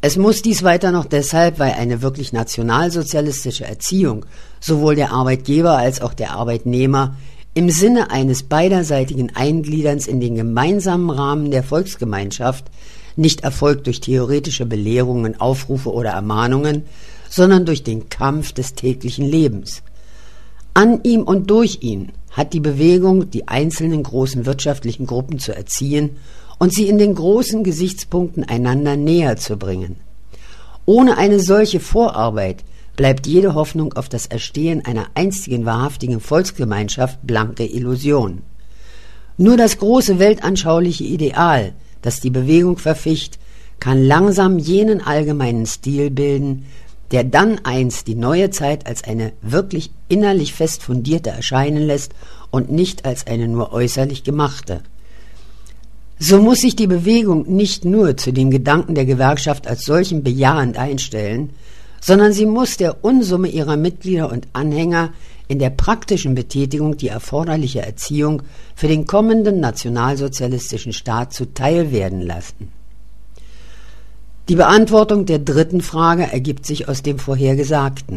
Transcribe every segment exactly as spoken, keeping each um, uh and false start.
Es muss dies weiter noch deshalb, weil eine wirklich nationalsozialistische Erziehung sowohl der Arbeitgeber als auch der Arbeitnehmer im Sinne eines beiderseitigen Eingliederns in den gemeinsamen Rahmen der Volksgemeinschaft nicht erfolgt durch theoretische Belehrungen, Aufrufe oder Ermahnungen, sondern durch den Kampf des täglichen Lebens. An ihm und durch ihn hat die Bewegung, die einzelnen großen wirtschaftlichen Gruppen zu erziehen und sie in den großen Gesichtspunkten einander näher zu bringen. Ohne eine solche Vorarbeit bleibt jede Hoffnung auf das Erstehen einer einstigen wahrhaftigen Volksgemeinschaft blanke Illusion. Nur das große weltanschauliche Ideal, das die Bewegung verficht, kann langsam jenen allgemeinen Stil bilden, der dann einst die neue Zeit als eine wirklich innerlich fest fundierte erscheinen lässt und nicht als eine nur äußerlich gemachte. So muss sich die Bewegung nicht nur zu den Gedanken der Gewerkschaft als solchen bejahend einstellen, sondern sie muss der Unsumme ihrer Mitglieder und Anhänger in der praktischen Betätigung die erforderliche Erziehung für den kommenden nationalsozialistischen Staat zuteil werden lassen. Die Beantwortung der dritten Frage ergibt sich aus dem Vorhergesagten.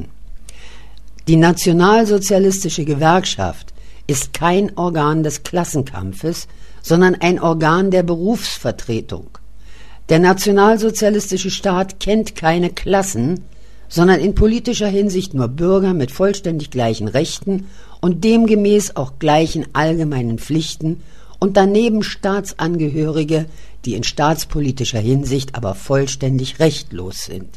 Die nationalsozialistische Gewerkschaft ist kein Organ des Klassenkampfes, sondern ein Organ der Berufsvertretung. Der nationalsozialistische Staat kennt keine Klassen, sondern in politischer Hinsicht nur Bürger mit vollständig gleichen Rechten und demgemäß auch gleichen allgemeinen Pflichten und daneben Staatsangehörige, die in staatspolitischer Hinsicht aber vollständig rechtlos sind.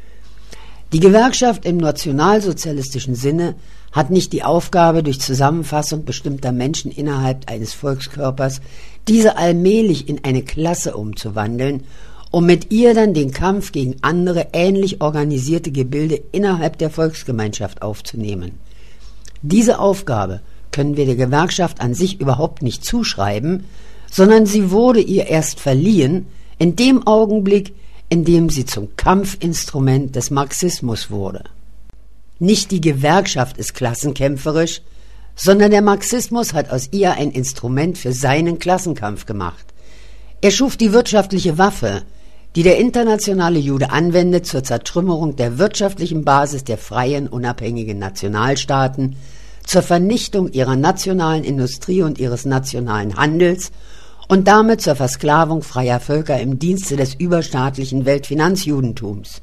Die Gewerkschaft im nationalsozialistischen Sinne hat nicht die Aufgabe, durch Zusammenfassung bestimmter Menschen innerhalb eines Volkskörpers diese allmählich in eine Klasse umzuwandeln, um mit ihr dann den Kampf gegen andere ähnlich organisierte Gebilde innerhalb der Volksgemeinschaft aufzunehmen. Diese Aufgabe können wir der Gewerkschaft an sich überhaupt nicht zuschreiben, sondern sie wurde ihr erst verliehen in dem Augenblick, in dem sie zum Kampfinstrument des Marxismus wurde. Nicht die Gewerkschaft ist klassenkämpferisch, sondern der Marxismus hat aus ihr ein Instrument für seinen Klassenkampf gemacht. Er schuf die wirtschaftliche Waffe, die der internationale Jude anwendet zur Zertrümmerung der wirtschaftlichen Basis der freien, unabhängigen Nationalstaaten, zur Vernichtung ihrer nationalen Industrie und ihres nationalen Handels und damit zur Versklavung freier Völker im Dienste des überstaatlichen Weltfinanzjudentums.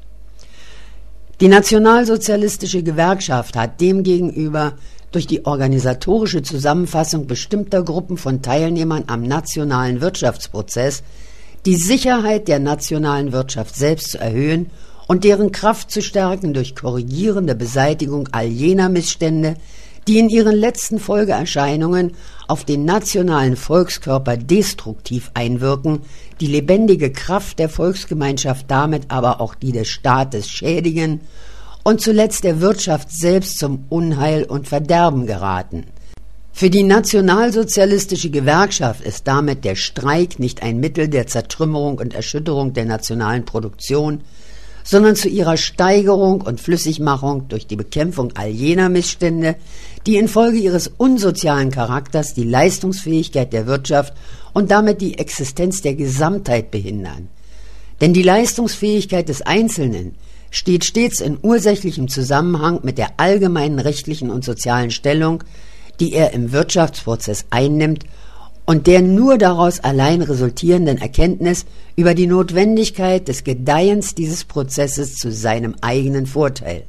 Die nationalsozialistische Gewerkschaft hat demgegenüber durch die organisatorische Zusammenfassung bestimmter Gruppen von Teilnehmern am nationalen Wirtschaftsprozess die Sicherheit der nationalen Wirtschaft selbst zu erhöhen und deren Kraft zu stärken durch korrigierende Beseitigung all jener Missstände, die in ihren letzten Folgeerscheinungen auf den nationalen Volkskörper destruktiv einwirken, die lebendige Kraft der Volksgemeinschaft, damit aber auch die des Staates schädigen und zuletzt der Wirtschaft selbst zum Unheil und Verderben geraten. Für die nationalsozialistische Gewerkschaft ist damit der Streik nicht ein Mittel der Zertrümmerung und Erschütterung der nationalen Produktion, sondern zu ihrer Steigerung und Flüssigmachung durch die Bekämpfung all jener Missstände, die infolge ihres unsozialen Charakters die Leistungsfähigkeit der Wirtschaft und damit die Existenz der Gesamtheit behindern. Denn die Leistungsfähigkeit des Einzelnen steht stets in ursächlichem Zusammenhang mit der allgemeinen rechtlichen und sozialen Stellung, die er im Wirtschaftsprozess einnimmt und der nur daraus allein resultierenden Erkenntnis über die Notwendigkeit des Gedeihens dieses Prozesses zu seinem eigenen Vorteil.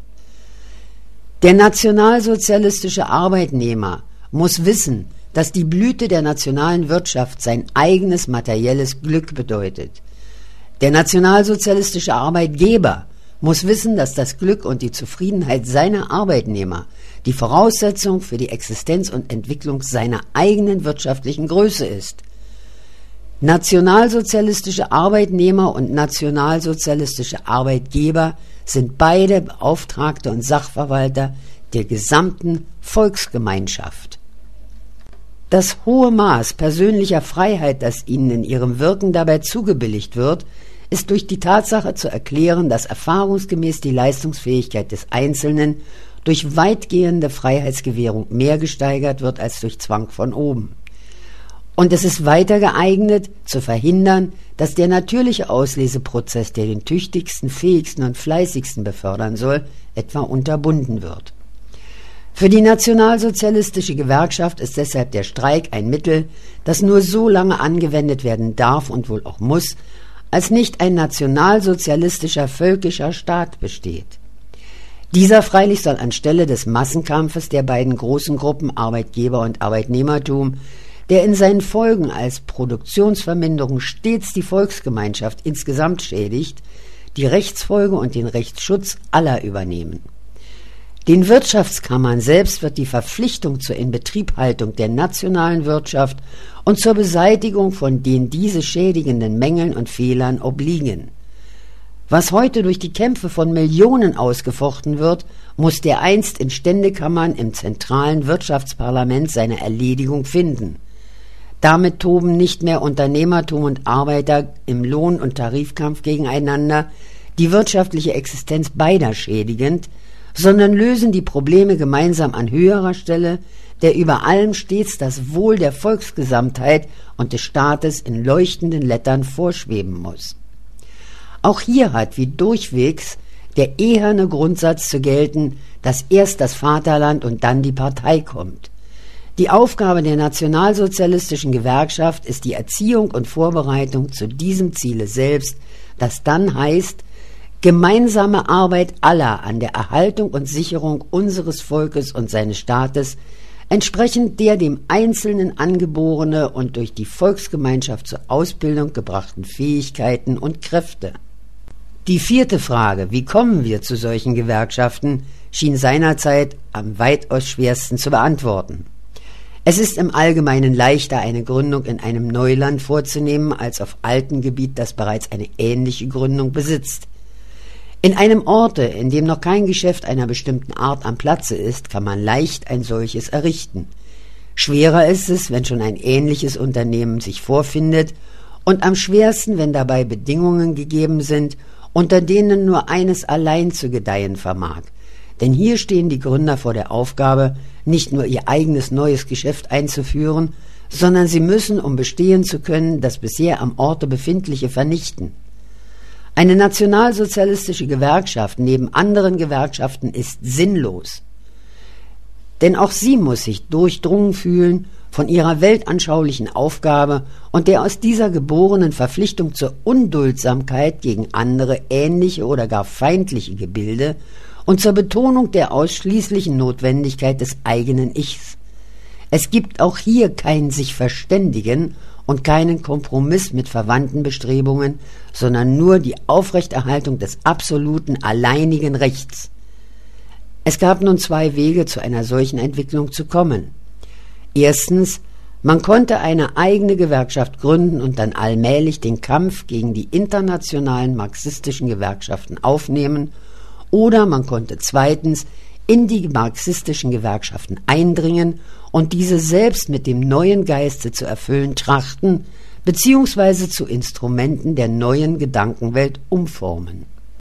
Der nationalsozialistische Arbeitnehmer muss wissen, dass die Blüte der nationalen Wirtschaft sein eigenes materielles Glück bedeutet. Der nationalsozialistische Arbeitgeber muss wissen, dass das Glück und die Zufriedenheit seiner Arbeitnehmer die Voraussetzung für die Existenz und Entwicklung seiner eigenen wirtschaftlichen Größe ist. Nationalsozialistische Arbeitnehmer und nationalsozialistische Arbeitgeber sind beide Beauftragte und Sachverwalter der gesamten Volksgemeinschaft. Das hohe Maß persönlicher Freiheit, das ihnen in ihrem Wirken dabei zugebilligt wird, ist durch die Tatsache zu erklären, dass erfahrungsgemäß die Leistungsfähigkeit des Einzelnen durch weitgehende Freiheitsgewährung mehr gesteigert wird als durch Zwang von oben. Und es ist weiter geeignet, zu verhindern, dass der natürliche Ausleseprozess, der den tüchtigsten, fähigsten und fleißigsten befördern soll, etwa unterbunden wird. Für die nationalsozialistische Gewerkschaft ist deshalb der Streik ein Mittel, das nur so lange angewendet werden darf und wohl auch muss, als nicht ein nationalsozialistischer völkischer Staat besteht. Dieser freilich soll anstelle des Massenkampfes der beiden großen Gruppen Arbeitgeber und Arbeitnehmertum, der in seinen Folgen als Produktionsverminderung stets die Volksgemeinschaft insgesamt schädigt, die Rechtsfolge und den Rechtsschutz aller übernehmen. Den Wirtschaftskammern selbst wird die Verpflichtung zur Inbetriebhaltung der nationalen Wirtschaft und zur Beseitigung von den diese schädigenden Mängeln und Fehlern obliegen. Was heute durch die Kämpfe von Millionen ausgefochten wird, muss dereinst in Ständekammern im zentralen Wirtschaftsparlament seine Erledigung finden. Damit toben nicht mehr Unternehmertum und Arbeiter im Lohn- und Tarifkampf gegeneinander, die wirtschaftliche Existenz beider schädigend, sondern lösen die Probleme gemeinsam an höherer Stelle, der über allem stets das Wohl der Volksgesamtheit und des Staates in leuchtenden Lettern vorschweben muss. Auch hier hat wie durchwegs der eherne Grundsatz zu gelten, dass erst das Vaterland und dann die Partei kommt. Die Aufgabe der nationalsozialistischen Gewerkschaft ist die Erziehung und Vorbereitung zu diesem Ziele selbst, das dann heißt, gemeinsame Arbeit aller an der Erhaltung und Sicherung unseres Volkes und seines Staates, entsprechend der dem Einzelnen angeborene und durch die Volksgemeinschaft zur Ausbildung gebrachten Fähigkeiten und Kräfte. Die vierte Frage, wie kommen wir zu solchen Gewerkschaften, schien seinerzeit am weitaus schwersten zu beantworten. Es ist im Allgemeinen leichter, eine Gründung in einem Neuland vorzunehmen, als auf altem Gebiet, das bereits eine ähnliche Gründung besitzt. In einem Orte, in dem noch kein Geschäft einer bestimmten Art am Platze ist, kann man leicht ein solches errichten. Schwerer ist es, wenn schon ein ähnliches Unternehmen sich vorfindet, und am schwersten, wenn dabei Bedingungen gegeben sind, unter denen nur eines allein zu gedeihen vermag. Denn hier stehen die Gründer vor der Aufgabe, nicht nur ihr eigenes neues Geschäft einzuführen, sondern sie müssen, um bestehen zu können, das bisher am Orte befindliche vernichten. Eine nationalsozialistische Gewerkschaft neben anderen Gewerkschaften ist sinnlos. Denn auch sie muss sich durchdrungen fühlen von ihrer weltanschaulichen Aufgabe und der aus dieser geborenen Verpflichtung zur Unduldsamkeit gegen andere ähnliche oder gar feindliche Gebilde und zur Betonung der ausschließlichen Notwendigkeit des eigenen Ichs. Es gibt auch hier kein sich verständigen und keinen Kompromiss mit verwandten Bestrebungen, sondern nur die Aufrechterhaltung des absoluten, alleinigen Rechts. Es gab nun zwei Wege, zu einer solchen Entwicklung zu kommen. Erstens, man konnte eine eigene Gewerkschaft gründen und dann allmählich den Kampf gegen die internationalen marxistischen Gewerkschaften aufnehmen, oder man konnte zweitens in die marxistischen Gewerkschaften eindringen und diese selbst mit dem neuen Geiste zu erfüllen trachten, beziehungsweise zu Instrumenten der neuen Gedankenwelt umformen.